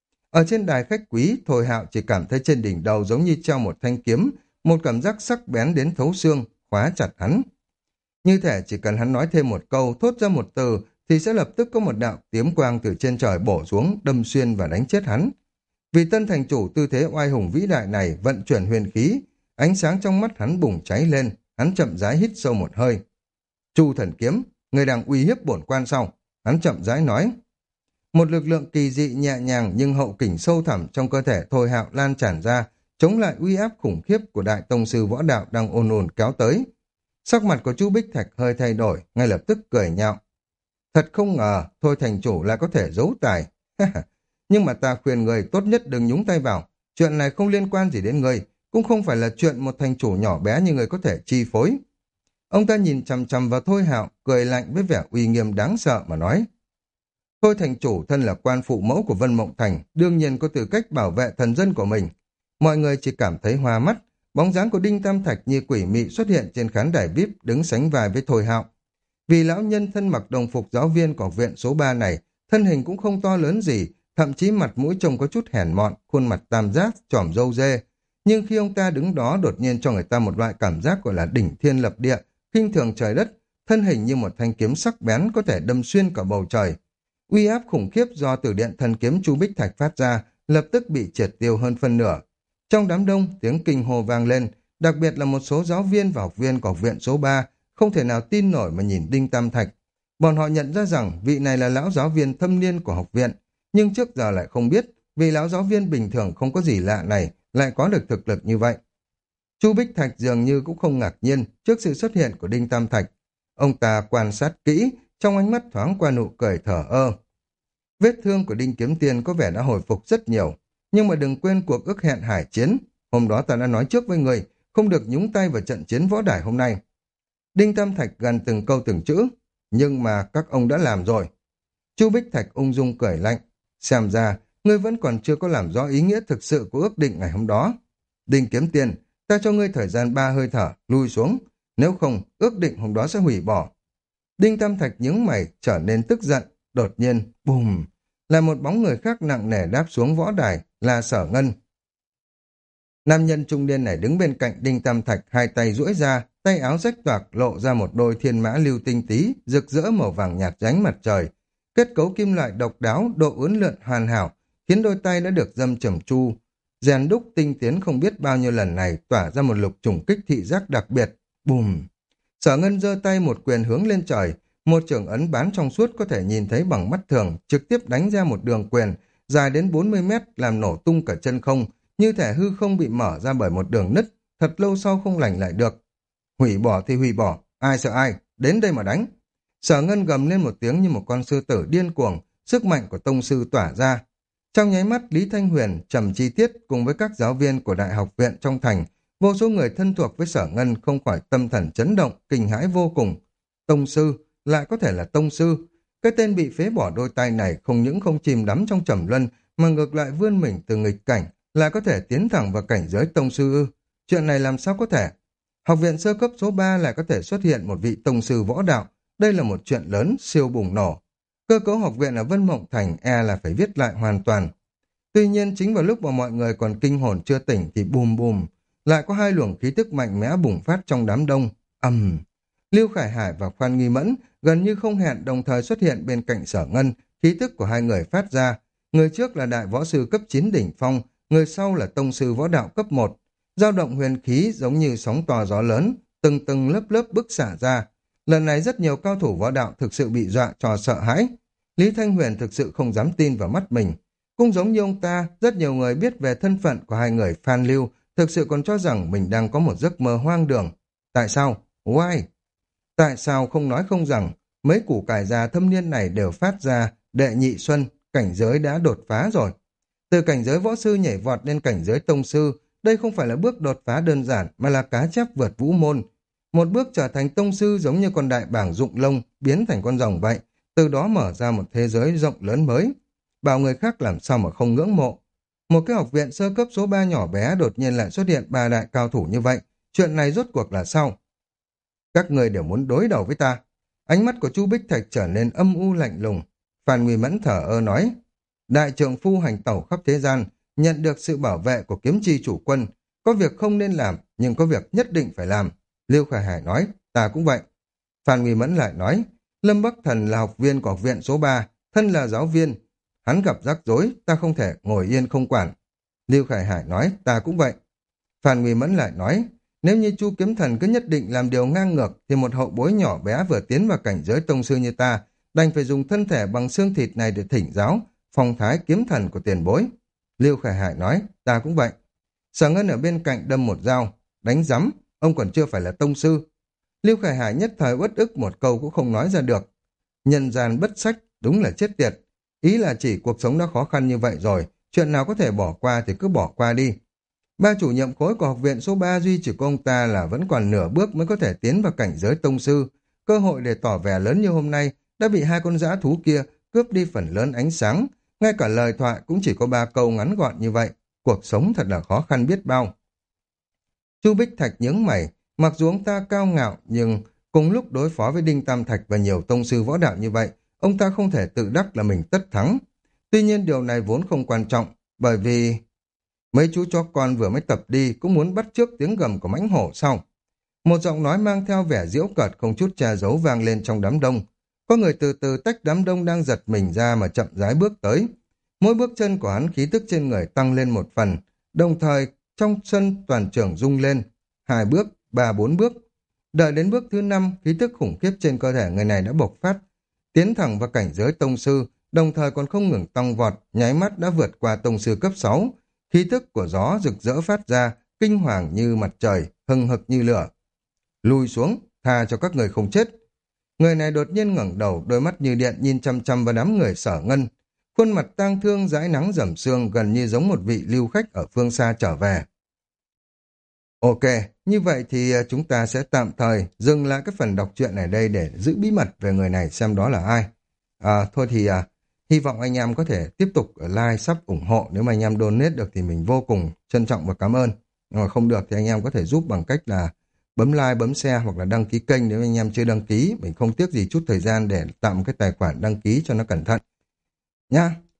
Ở trên đài khách quý, Thôi Hạo chỉ cảm thấy trên đỉnh đầu giống như treo một thanh kiếm, một cảm giác sắc bén đến thấu xương, khóa chặt hắn. Như thể chỉ cần hắn nói thêm một câu, thốt ra một từ, thì sẽ lập tức có một đạo kiếm quang từ trên trời bổ xuống, đâm xuyên và đánh chết hắn. Vì tân thành chủ tư thế oai hùng vĩ đại này vận chuyển huyền khí, ánh sáng trong mắt hắn bùng cháy lên, hắn chậm rãi hít sâu một hơi. Chu thần kiếm, người đang uy hiếp bổn quan sau, hắn chậm rãi nói. Một lực lượng kỳ dị nhẹ nhàng nhưng hậu kình sâu thẳm trong cơ thể Thôi Hạo lan tràn ra, chống lại uy áp khủng khiếp của đại tông sư võ đạo đang ồn ồn kéo tới. Sắc mặt của Chu Bích Thạch hơi thay đổi, ngay lập tức cười nhạo. Thật không ngờ, Thôi thành chủ lại có thể giấu tài. Nhưng mà ta khuyên người tốt nhất đừng nhúng tay vào. Chuyện này không liên quan gì đến người, cũng không phải là chuyện một thành chủ nhỏ bé như người có thể chi phối. Ông ta nhìn chằm chằm vào Thôi Hạo, cười lạnh với vẻ uy nghiêm đáng sợ mà nói. Thôi thành chủ thân là quan phụ mẫu của Vân Mộng Thành, đương nhiên có tư cách bảo vệ thần dân của mình. Mọi người chỉ cảm thấy hoa mắt, bóng dáng của Đinh Tam Thạch như quỷ mị xuất hiện trên khán đài vi ai pi đứng sánh vai với Thôi Hạo. Vì lão nhân thân mặc đồng phục giáo viên của học viện số ba này, thân hình cũng không to lớn gì, thậm chí mặt mũi trông có chút hèn mọn, khuôn mặt tam giác, tròm râu dê. Nhưng khi ông ta đứng đó đột nhiên cho người ta một loại cảm giác gọi là đỉnh thiên lập địa, khinh thường trời đất, thân hình như một thanh kiếm sắc bén có thể đâm xuyên cả bầu trời. Uy áp khủng khiếp do từ điện thần kiếm Chu Bích Thạch phát ra lập tức bị triệt tiêu hơn phân nửa. Trong đám đông, tiếng kinh hô vang lên, đặc biệt là một số giáo viên và học viên của học viện số ba không thể nào tin nổi mà nhìn Đinh Tam Thạch. Bọn họ nhận ra rằng vị này là lão giáo viên thâm niên của học viện, nhưng trước giờ lại không biết vì lão giáo viên bình thường không có gì lạ này lại có được thực lực như vậy. Chu Bích Thạch dường như cũng không ngạc nhiên trước sự xuất hiện của Đinh Tam Thạch. Ông ta quan sát kỹ, trong ánh mắt thoáng qua nụ cười thở ơ. Vết thương của Đinh Kiếm Tiên có vẻ đã hồi phục rất nhiều, nhưng mà đừng quên cuộc ước hẹn hải chiến. Hôm đó ta đã nói trước với người, không được nhúng tay vào trận chiến võ đài hôm nay. Đinh Tam Thạch gần từng câu từng chữ, nhưng mà các ông đã làm rồi. Chu Bích Thạch ung dung cười lạnh, xem ra ngươi vẫn còn chưa có làm rõ ý nghĩa thực sự của ước định ngày hôm đó. Đinh Kiếm Tiên, ta cho ngươi thời gian ba hơi thở, lui xuống, nếu không ước định hôm đó sẽ hủy bỏ. Đinh Tam Thạch nhướng mày trở nên tức giận, đột nhiên, bùm, là một bóng người khác nặng nề đáp xuống võ đài, là Sở Ngân. Nam nhân trung niên này đứng bên cạnh Đinh Tam Thạch, hai tay duỗi ra, tay áo rách toạc lộ ra một đôi thiên mã lưu tinh tí, rực rỡ màu vàng nhạt ánh mặt trời. Kết cấu kim loại độc đáo, độ uốn lượn hoàn hảo, khiến đôi tay đã được dâm trầm chu, rèn đúc tinh tiến không biết bao nhiêu lần này tỏa ra một lục trùng kích thị giác đặc biệt. Bùm! Sở Ngân giơ tay một quyền hướng lên trời, một chưởng ấn bán trong suốt có thể nhìn thấy bằng mắt thường, trực tiếp đánh ra một đường quyền dài đến bốn mươi mét làm nổ tung cả chân không, như thể hư không bị mở ra bởi một đường nứt, thật lâu sau không lành lại được. Hủy bỏ thì hủy bỏ, ai sợ ai, đến đây mà đánh. Sở Ngân gầm lên một tiếng như một con sư tử điên cuồng, sức mạnh của tông sư tỏa ra. Trong nháy mắt, Lý Thanh Huyền, Trầm Chi Tiết cùng với các giáo viên của Đại học viện trong thành, vô số người thân thuộc với Sở Ngân không khỏi tâm thần chấn động, kinh hãi vô cùng. Tông sư, lại có thể là tông sư. Cái tên bị phế bỏ đôi tay này không những không chìm đắm trong trầm luân, mà ngược lại vươn mình từ nghịch cảnh, lại có thể tiến thẳng vào cảnh giới tông sư ư. Chuyện này làm sao có thể? Học viện sơ cấp số ba lại có thể xuất hiện một vị tông sư võ đạo, Đây là một chuyện lớn, siêu bùng nổ. Cơ cấu học viện ở Vân Mộng Thành e là phải viết lại hoàn toàn. Tuy nhiên chính vào lúc mà mọi người còn kinh hồn chưa tỉnh thì bùm bùm, lại có hai luồng khí tức mạnh mẽ bùng phát trong đám đông. Ầm! Lưu Khải Hải và Phan Nghi Mẫn gần như không hẹn đồng thời xuất hiện bên cạnh Sở Ngân, khí tức của hai người phát ra. Người trước là đại võ sư cấp chín đỉnh phong, người sau là tông sư võ đạo cấp một. Dao động huyền khí giống như sóng to gió lớn, từng từng lớp lớp bức xả ra. Lần này rất nhiều cao thủ võ đạo thực sự bị dọa cho sợ hãi. Lý Thanh Huyền thực sự không dám tin vào mắt mình. Cũng giống như ông ta, rất nhiều người biết về thân phận của hai người Phan Lưu, thực sự còn cho rằng mình đang có một giấc mơ hoang đường. Tại sao? Why? Tại sao không nói không rằng, mấy củ cải già thâm niên này đều phát ra đệ nhị xuân, cảnh giới đã đột phá rồi. Từ cảnh giới võ sư nhảy vọt lên cảnh giới tông sư, đây không phải là bước đột phá đơn giản mà là cá chép vượt vũ môn. Một bước trở thành tông sư giống như con đại bảng dụng lông biến thành con rồng vậy, từ đó mở ra một thế giới rộng lớn mới. Bảo người khác làm sao mà không ngưỡng mộ. Một cái học viện sơ cấp số ba nhỏ bé đột nhiên lại xuất hiện ba đại cao thủ như vậy. Chuyện này rốt cuộc là sao? Các người đều muốn đối đầu với ta. Ánh mắt của Chu Bích Thạch trở nên âm u lạnh lùng. Phan Nguy Mẫn thở ơ nói, đại trượng phu hành tẩu khắp thế gian, nhận được sự bảo vệ của kiếm chi chủ quân. Có việc không nên làm, nhưng có việc nhất định phải làm. Lưu Khải Hải nói, ta cũng vậy. Phan Nguy Mẫn lại nói, Lâm Bắc Thần là học viên của học viện số ba, thân là giáo viên. Hắn gặp rắc rối, ta không thể ngồi yên không quản. Lưu Khải Hải nói, ta cũng vậy. Phan Nguy Mẫn lại nói, nếu như Chu Kiếm Thần cứ nhất định làm điều ngang ngược, thì một hậu bối nhỏ bé vừa tiến vào cảnh giới tông sư như ta, đành phải dùng thân thể bằng xương thịt này để thỉnh giáo, phong thái kiếm thần của tiền bối. Lưu Khải Hải nói, ta cũng vậy. Sở Ngân ở bên cạnh đâm một dao, đánh rắm, ông còn chưa phải là tông sư. Lưu Khải Hải nhất thời uất ức một câu cũng không nói ra được. Nhân gian bất sách, đúng là chết tiệt. Ý là chỉ cuộc sống đã khó khăn như vậy rồi, chuyện nào có thể bỏ qua thì cứ bỏ qua đi. Ba chủ nhiệm khối của học viện số ba duy chỉ có ông ta là vẫn còn nửa bước mới có thể tiến vào cảnh giới tông sư. Cơ hội để tỏ vẻ lớn như hôm nay đã bị hai con dã thú kia cướp đi phần lớn ánh sáng. Ngay cả lời thoại cũng chỉ có ba câu ngắn gọn như vậy. Cuộc sống thật là khó khăn biết bao. Chu Bích Thạch nhướng mày, mặc dù ông ta cao ngạo nhưng cùng lúc đối phó với Đinh Tam Thạch và nhiều tông sư võ đạo như vậy, ông ta không thể tự đắc là mình tất thắng. Tuy nhiên điều này vốn không quan trọng, bởi vì mấy chú chó con vừa mới tập đi cũng muốn bắt chước tiếng gầm của mãnh hổ sau. Một giọng nói mang theo vẻ giễu cợt không chút che giấu vang lên trong đám đông. Có người từ từ tách đám đông đang giật mình ra mà chậm rãi bước tới. Mỗi bước chân của hắn khí tức trên người tăng lên một phần, đồng thời trong sân toàn trường rung lên. Hai bước, ba bốn bước. Đợi đến bước thứ năm, khí tức khủng khiếp trên cơ thể người này đã bộc phát, tiến thẳng vào cảnh giới tông sư, đồng thời còn không ngừng tăng vọt, nháy mắt đã vượt qua tông sư cấp sáu. Khí tức của gió rực rỡ phát ra, kinh hoàng như mặt trời, hừng hực như lửa. Lùi xuống, tha cho các người không chết. Người này đột nhiên ngẩng đầu, đôi mắt như điện nhìn chăm chăm vào đám người Sở Ngân. Khuôn mặt tang thương dãi nắng rẩm sương gần như giống một vị lưu khách ở phương xa trở về. Ok, như vậy thì chúng ta sẽ tạm thời dừng lại cái phần đọc truyện này đây để giữ bí mật về người này xem đó là ai. À, thôi thì à, hy vọng anh em có thể tiếp tục like, sub ủng hộ. Nếu mà anh em donate được thì mình vô cùng trân trọng và cảm ơn. Nhưng mà không được thì anh em có thể giúp bằng cách là bấm like, bấm share hoặc là đăng ký kênh nếu anh em chưa đăng ký. Mình không tiếc gì chút thời gian để tạo một cái tài khoản đăng ký cho nó cẩn thận. Nhá,